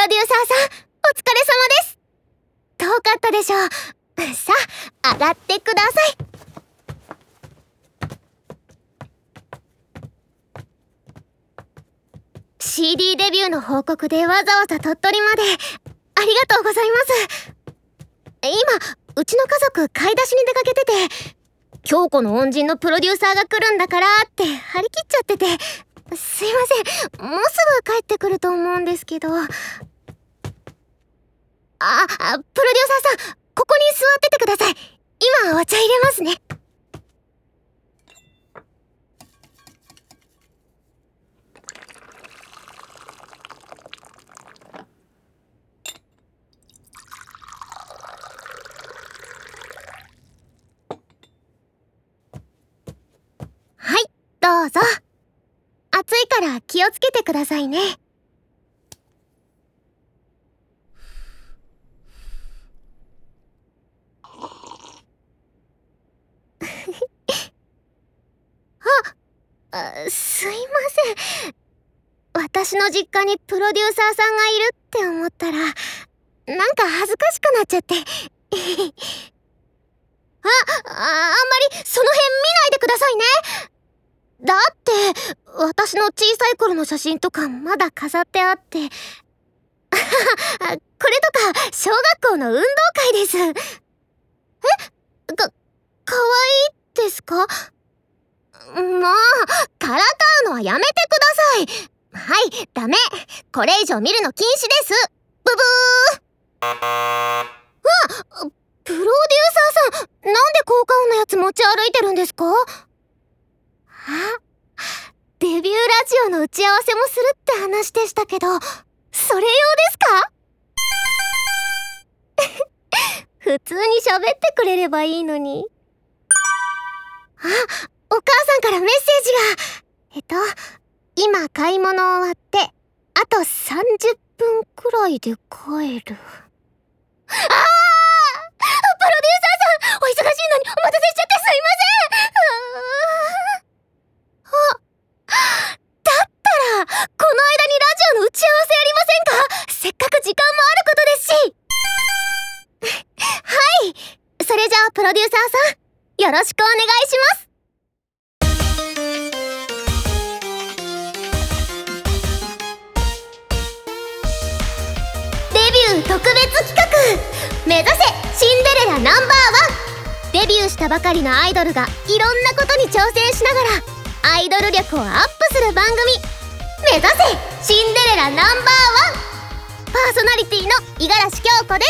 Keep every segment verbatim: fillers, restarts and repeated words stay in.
ロデューサーさん、お疲れ様です。遠かったでしょう。さあ、上がってください。シーディー デビューの報告でわざわざ鳥取までありがとうございます。今うちの家族買い出しに出かけてて、京子の恩人のプロデューサーが来るんだからって張り切っちゃってて、すいません、もうすぐ帰ってくると思うんですけど。あ、あ、プロデューサーさん、ここに座っててください。今お茶入れますね。はい、どうぞ。暑いから気をつけてくださいね。あ、すいません。私の実家にプロデューサーさんがいるって思ったら、なんか恥ずかしくなっちゃって。あ、あ、あんまりその辺見ないでくださいね。だって私の小さい頃の写真とかまだ飾ってあって。これとか小学校の運動会です。え？か、かわいいですか？もうからかうのはやめてください。はい、ダメ。これ以上見るの禁止です。ブブー。わ、プロデューサーさん、なんで効果音のやつ持ち歩いてるんですか？あ、デビューラジオの打ち合わせもするって話でしたけど、それ用ですか？普通に喋ってくれればいいのに。あ、お母さんからメッセージが。えっと今買い物終わってあとさんじゅっぷんくらいで帰る。あー、プロデューサーさん、お忙しいのにお待たせしちゃってすいません。ああ、だったらこの間にラジオの打ち合わせやりませんか？せっかく時間もあることですし。はい、それじゃあプロデューサーさん、よろしくお願いします。特別企画、目指せシンデレラナンバーワン。デビューしたばかりのアイドルがいろんなことに挑戦しながらアイドル力をアップする番組、目指せシンデレラナンバーワン。パーソナリティの五十嵐京子です。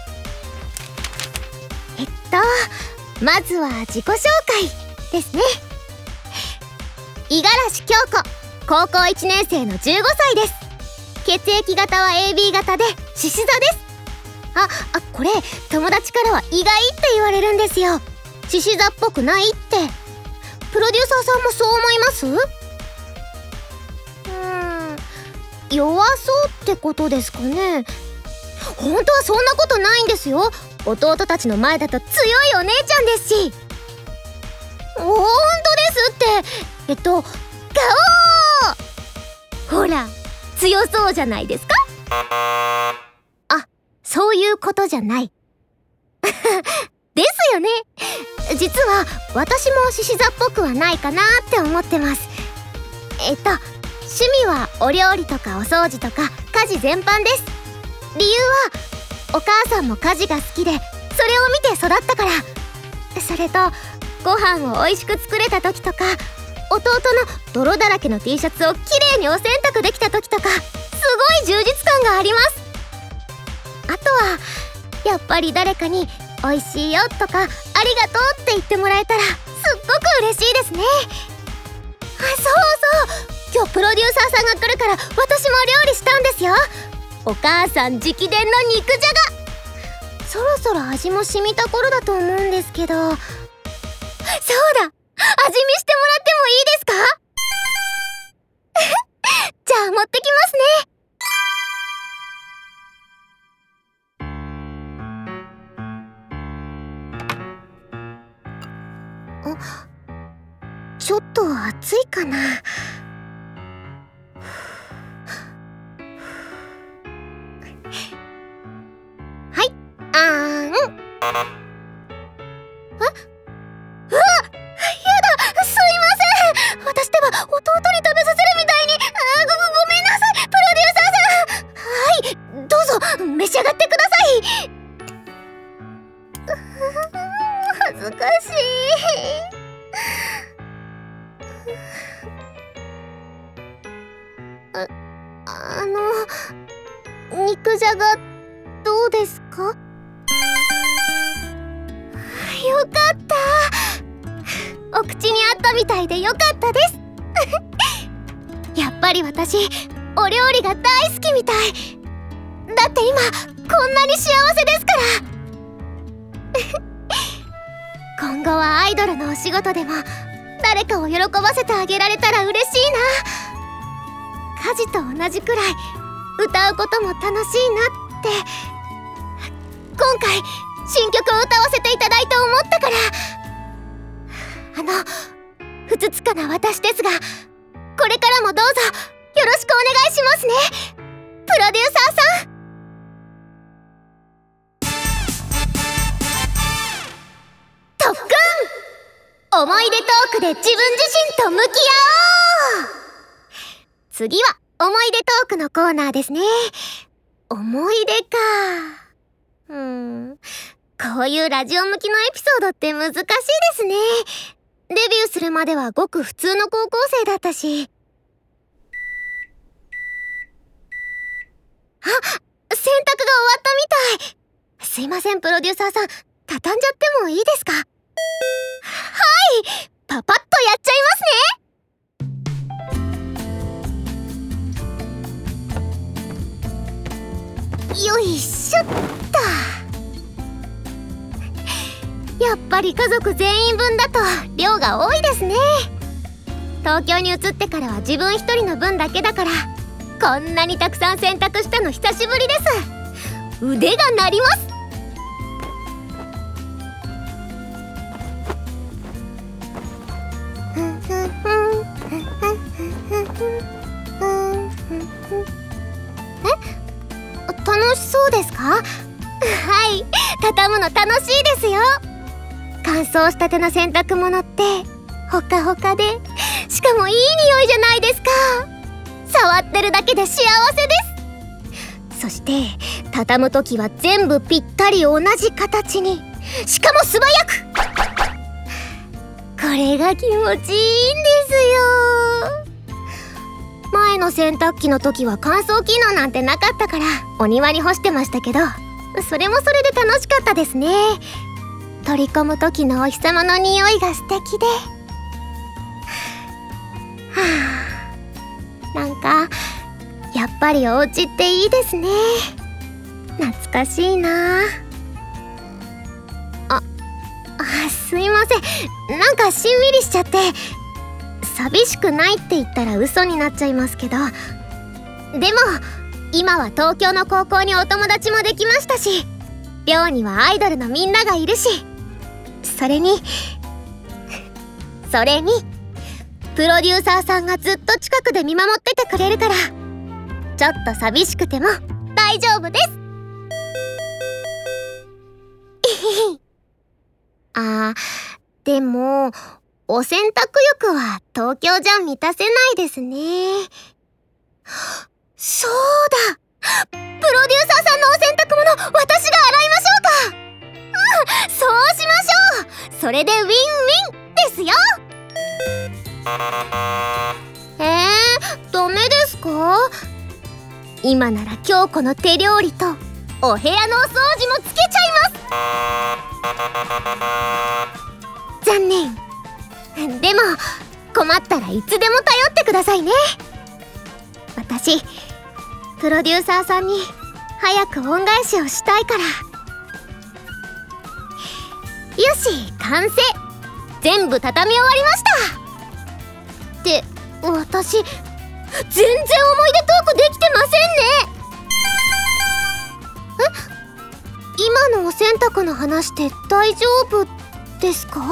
えっとまずは自己紹介ですね。五十嵐京子、高校いちねん生のじゅうごさいです。血液型は エービー 型で獅子座です。あ、あ、これ友達からは意外って言われるんですよ。獅子座っぽくないって。プロデューサーさんもそう思います？うーん、弱そうってことですかね。本当はそんなことないんですよ。弟たちの前だと強いお姉ちゃんですし。本当ですって。えっとガオー、ほら強そうじゃないですか？あ、そういうことじゃないですよね。実は私も獅子座っぽくはないかなって思ってます。えっと趣味はお料理とかお掃除とか家事全般です。理由はお母さんも家事が好きで、それを見て育ったから。それとご飯を美味しく作れた時とか、弟の泥だらけの T シャツをきれいにお洗濯できた時とか、すごい充実感があります。あとはやっぱり誰かに美味しいよとかありがとうって言ってもらえたらすっごく嬉しいですね。あ、そうそう、今日プロデューサーさんが来るから私も料理したんですよ。お母さん直伝の肉じゃが。そろそろ味も染みた頃だと思うんですけど。そうだ、味見してもらってもいいですか？じゃあ持ってきますね。あ、ちょっと暑いかな。 肉じゃがどうですか？よかった。お口にあったみたいでよかったですやっぱり私お料理が大好きみたい。だって今こんなに幸せですから今後はアイドルのお仕事でも誰かを喜ばせてあげられたら嬉しいな。家事と同じくらい歌うことも楽しいなって。今回新曲を歌わせていただいて思ったから。あのふつつかな私ですが、これからもどうぞよろしくお願いしますね、プロデューサーさん。特訓！思い出トークで自分自身と向き合おう。次は思い出トークのコーナーですね。思い出か。うーん、こういうラジオ向きのエピソードって難しいですね。デビューするまではごく普通の高校生だったし。あ、洗濯が終わったみたい。すいません、プロデューサーさん、畳んじゃってもいいですか？はい、パパッとやっちゃいますね。よいしょっと。やっぱり家族全員分だと量が多いですね。東京に移ってからは自分一人の分だけだから、こんなにたくさん洗濯したの久しぶりです。腕が鳴ります。え？楽しそうですか？はい、畳むの楽しいですよ。乾燥したての洗濯物ってほかほかで、しかもいい匂いじゃないですか。触ってるだけで幸せです。そして畳むときは全部ぴったり同じ形に、しかも素早く。これが気持ちいいんですよ。前の洗濯機の時は乾燥機能なんてなかったからお庭に干してましたけど、それもそれで楽しかったですね。取り込む時のお日様の匂いが素敵で、はあ、なんかやっぱりお家っていいですね。懐かしいなあ。あ、すいません、なんかしんみりしちゃって。寂しくないって言ったら嘘になっちゃいますけど、でも今は東京の高校にお友達もできましたし、寮にはアイドルのみんながいるし、それにそれにプロデューサーさんがずっと近くで見守っててくれるから、ちょっと寂しくても大丈夫です。あー、でもお洗濯欲は東京じゃ満たせないですね。そうだ、プロデューサーさんのお洗濯物、私が洗いましょうか。うん、そうしましょう。それでウィンウィンですよ。えー、ダメですか？今なら京子の手料理とお部屋のお掃除もつけちゃいます。残念。でも困ったらいつでも頼ってくださいね。私プロデューサーさんに早く恩返しをしたいから。よし、完成。全部畳み終わりました。って私全然思い出トークできてませんね。え、今のお洗濯の話って大丈夫ですか？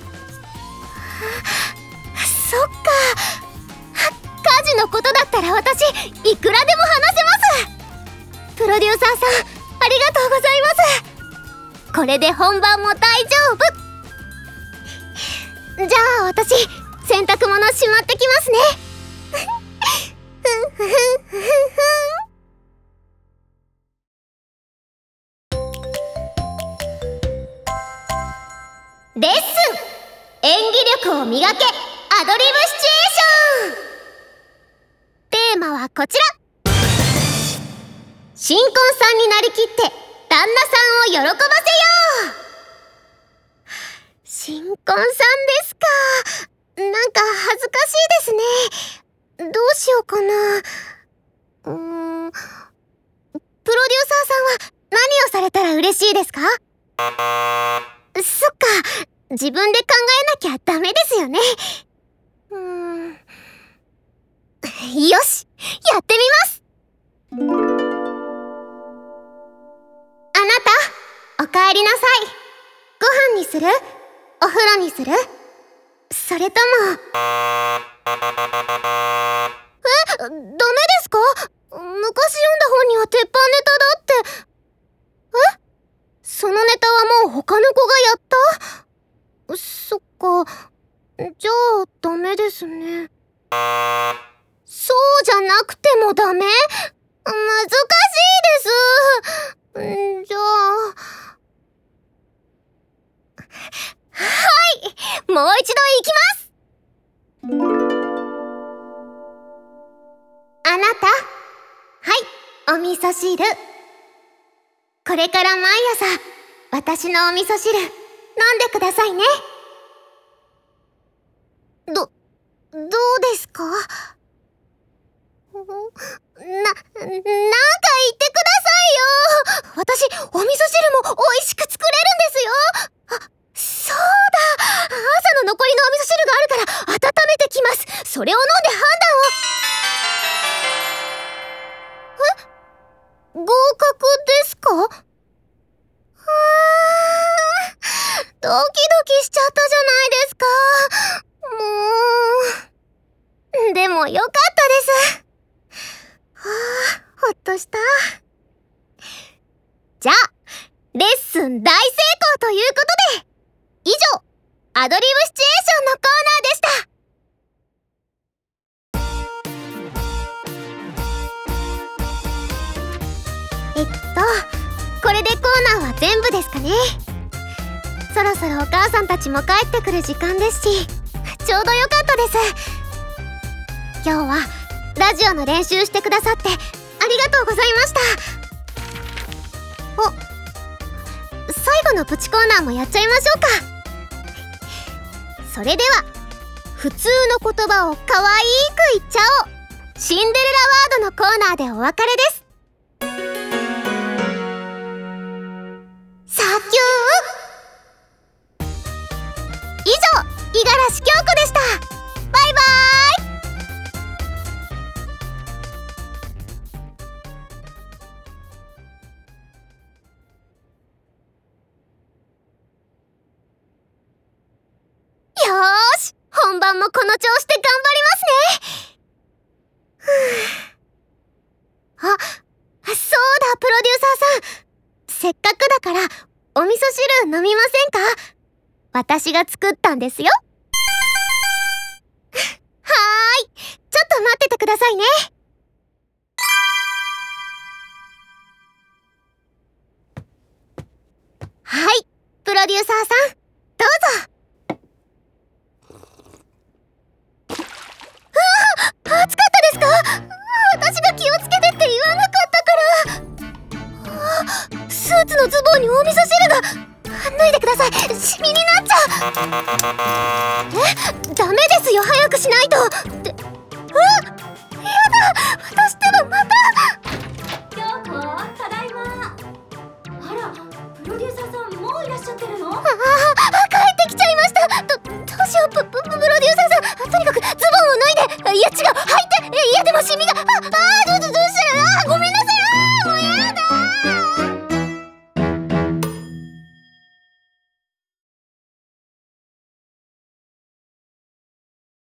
そっか、家事のことだったら私いくらでも話せます。プロデューサーさん、ありがとうございます。これで本番も大丈夫。じゃあ私洗濯物しまってきますね。ふんふんふんふんふん。レッスン、演技力を磨けアドリブシチュエーション。テーマはこちら。 新婚さんになりきって旦那さんを喜ばせよう。新婚さんですか。なんか恥ずかしいですね。どうしようかな。うーん。プロデューサーさんは何をされたら嬉しいですか？そっか、自分で考えなきゃダメですよね。うーん。よし、やってみます。あなた、おかえりなさい。ご飯にする？お風呂にする？それとも…え、ダメですか？昔読んだ本には鉄板ネタだって。え？そのネタはもう他の子がやった？そっか。じゃあダメですね。そうじゃなくてもダメ？難しいです。んじゃあ…はい、もう一度いきます。あなた、はい、お味噌汁。これから毎朝私のお味噌汁飲んでくださいね。ど、どうですか？な、なんか言ってくださいよ。私、お味噌汁も美味しく作れるんですよ。あ、そうだ。朝の残りのお味噌汁があるから温めてきます。それを飲んで判断を…え？合格ですか？はあ、ドキドキしちゃったじゃないですか。もう…でもよかったです。はあ、ほっとした。じゃあ、レッスン大成功ということで、以上、アドリブシチュエーションのコーナーでした。えっと、これでコーナーは全部ですかね。そろそろお母さんたちも帰ってくる時間ですし、ちょうどよかったです。今日はラジオの練習してくださってありがとうございました。お、最後のプチコーナーもやっちゃいましょうか。それでは、普通の言葉をかわいく言っちゃおう、シンデレラワードのコーナーでお別れです。サキュー。以上、五十嵐京子でした。バイバーイ。よーし、本番もこの調子で頑張りますね。ふぅ。あ、そうだ、プロデューサーさん。せっかくだからお味噌汁飲みませんか？私が作ったんですよ。はーい、ちょっと待っててくださいね。はい、プロデューサーさん、どうぞ。暑かったですか？私が気をつけてって言わなかったから。スーツのズボンにお味噌汁が。脱いでください、シミになっちゃう。え、ダメですよ、早くしないと。って、うわ、やだ、私ってばまた。 京子、ただいま。あら、プロデューサーさんもういらっしゃってるの？ああ、 帰ってきちゃいました。ど、どうしよう、プ、プ、プロデューサーさん、とにかくズボンを脱いで。いや違う、履いて。いやでもシミが、あ、あー